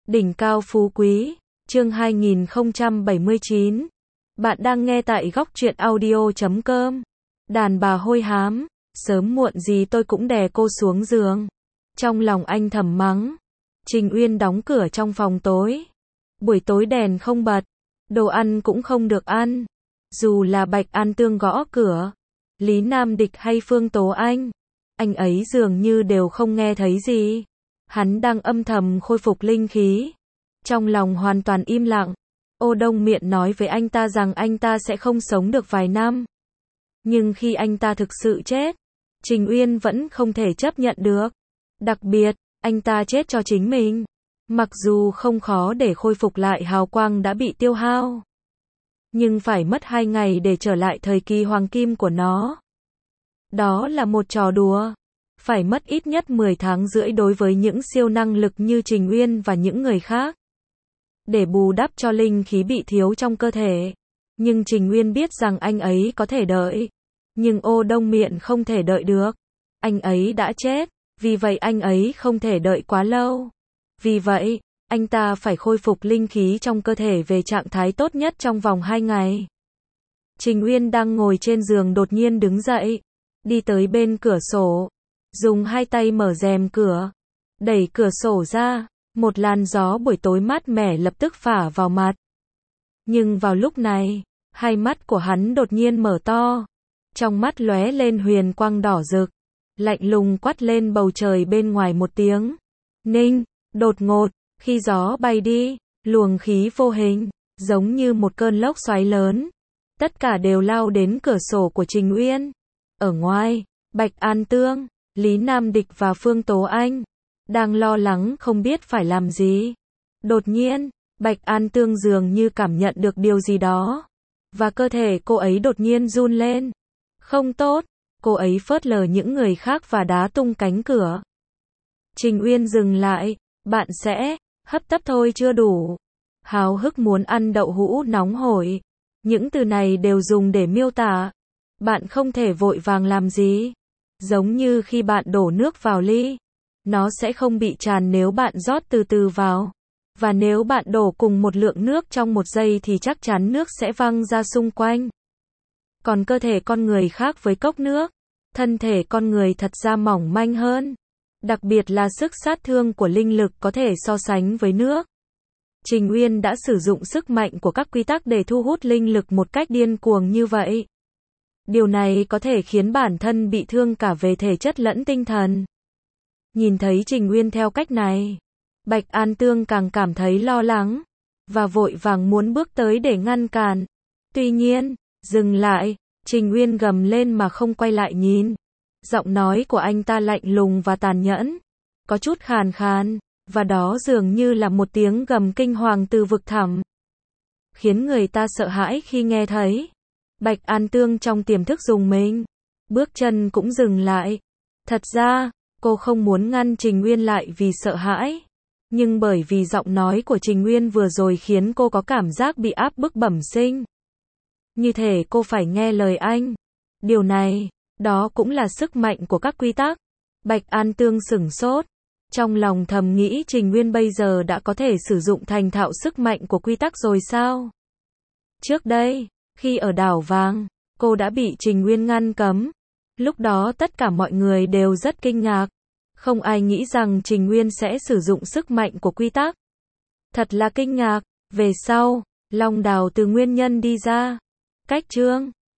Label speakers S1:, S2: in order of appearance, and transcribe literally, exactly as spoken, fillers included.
S1: Đỉnh cao phú quý, chương hai nghìn không trăm bảy mươi chín. Bạn đang nghe tại góc truyện audio chấm com. Đàn bà hôi hám, sớm muộn gì tôi cũng đè cô xuống giường. Trong lòng anh thầm mắng. Trình Uyên đóng cửa trong phòng tối. Buổi tối đèn không bật, đồ ăn cũng không được ăn. Dù là Bạch An Tương gõ cửa, Lý Nam Địch hay Phương Tố Anh, anh ấy dường như đều không nghe thấy gì. Hắn đang âm thầm khôi phục linh khí. Trong lòng hoàn toàn im lặng. Ô Đông miệng nói với anh ta rằng anh ta sẽ không sống được vài năm. Nhưng khi anh ta thực sự chết, Trình Uyên vẫn không thể chấp nhận được. Đặc biệt, anh ta chết cho chính mình. Mặc dù không khó để khôi phục lại hào quang đã bị tiêu hao, nhưng phải mất hai ngày để trở lại thời kỳ hoàng kim của nó. Đó là một trò đùa. Phải mất ít nhất mười tháng rưỡi đối với những siêu năng lực như Trình Uyên và những người khác, để bù đắp cho linh khí bị thiếu trong cơ thể. Nhưng Trình Uyên biết rằng anh ấy có thể đợi. Nhưng Ô Đông Miện không thể đợi được. Anh ấy đã chết, vì vậy anh ấy không thể đợi quá lâu. Vì vậy, anh ta phải khôi phục linh khí trong cơ thể về trạng thái tốt nhất trong vòng hai ngày. Trình Uyên đang ngồi trên giường đột nhiên đứng dậy, đi tới bên cửa sổ, dùng hai tay mở rèm cửa, đẩy cửa sổ ra, một làn gió buổi tối mát mẻ lập tức phả vào mặt. Nhưng vào lúc này, hai mắt của hắn đột nhiên mở to, trong mắt lóe lên huyền quang đỏ rực, lạnh lùng quát lên bầu trời bên ngoài một tiếng. Ninh, đột ngột, khi gió bay đi, luồng khí vô hình, giống như một cơn lốc xoáy lớn, tất cả đều lao đến cửa sổ của Trình Uyên. Ở ngoài, Bạch An Tương, Lý Nam Địch và Phương Tố Anh đang lo lắng không biết phải làm gì. Đột nhiên, Bạch An Tương dường như cảm nhận được điều gì đó, và cơ thể cô ấy đột nhiên run lên. Không tốt, cô ấy phớt lờ những người khác và đá tung cánh cửa. Trình Uyên dừng lại, bạn sẽ hấp tấp thôi chưa đủ. Háo hức muốn ăn đậu hũ nóng hổi. Những từ này đều dùng để miêu tả. Bạn không thể vội vàng làm gì. Giống như khi bạn đổ nước vào ly, nó sẽ không bị tràn nếu bạn rót từ từ vào. Và nếu bạn đổ cùng một lượng nước trong một giây thì chắc chắn nước sẽ văng ra xung quanh. Còn cơ thể con người khác với cốc nước. Thân thể con người thật ra mỏng manh hơn. Đặc biệt là sức sát thương của linh lực có thể so sánh với nước. Trình Uyên đã sử dụng sức mạnh của các quy tắc để thu hút linh lực một cách điên cuồng như vậy. Điều này có thể khiến bản thân bị thương cả về thể chất lẫn tinh thần. Nhìn thấy Trình Uyên theo cách này, Bạch An Tương càng cảm thấy lo lắng, và vội vàng muốn bước tới để ngăn cản. Tuy nhiên, dừng lại, Trình Uyên gầm lên mà không quay lại nhìn. Giọng nói của anh ta lạnh lùng và tàn nhẫn, có chút khàn khàn, và đó dường như là một tiếng gầm kinh hoàng từ vực thẳm, khiến người ta sợ hãi khi nghe thấy. Bạch An Tương trong tiềm thức rùng mình, bước chân cũng dừng lại. Thật ra, cô không muốn ngăn Trình Uyên lại vì sợ hãi, nhưng bởi vì giọng nói của Trình Uyên vừa rồi khiến cô có cảm giác bị áp bức bẩm sinh. Như thể cô phải nghe lời anh. Điều này, đó cũng là sức mạnh của các quy tắc. Bạch An Tương sửng sốt, trong lòng thầm nghĩ Trình Uyên bây giờ đã có thể sử dụng thành thạo sức mạnh của quy tắc rồi sao? Trước đây, khi ở đảo vàng, cô đã bị Trình Uyên ngăn cấm. Lúc đó tất cả mọi người đều rất kinh ngạc. Không ai nghĩ rằng Trình Uyên sẽ sử dụng sức mạnh của quy tắc. Thật là kinh ngạc. Về sau, Long Đào từ nguyên nhân đi ra. Cách chương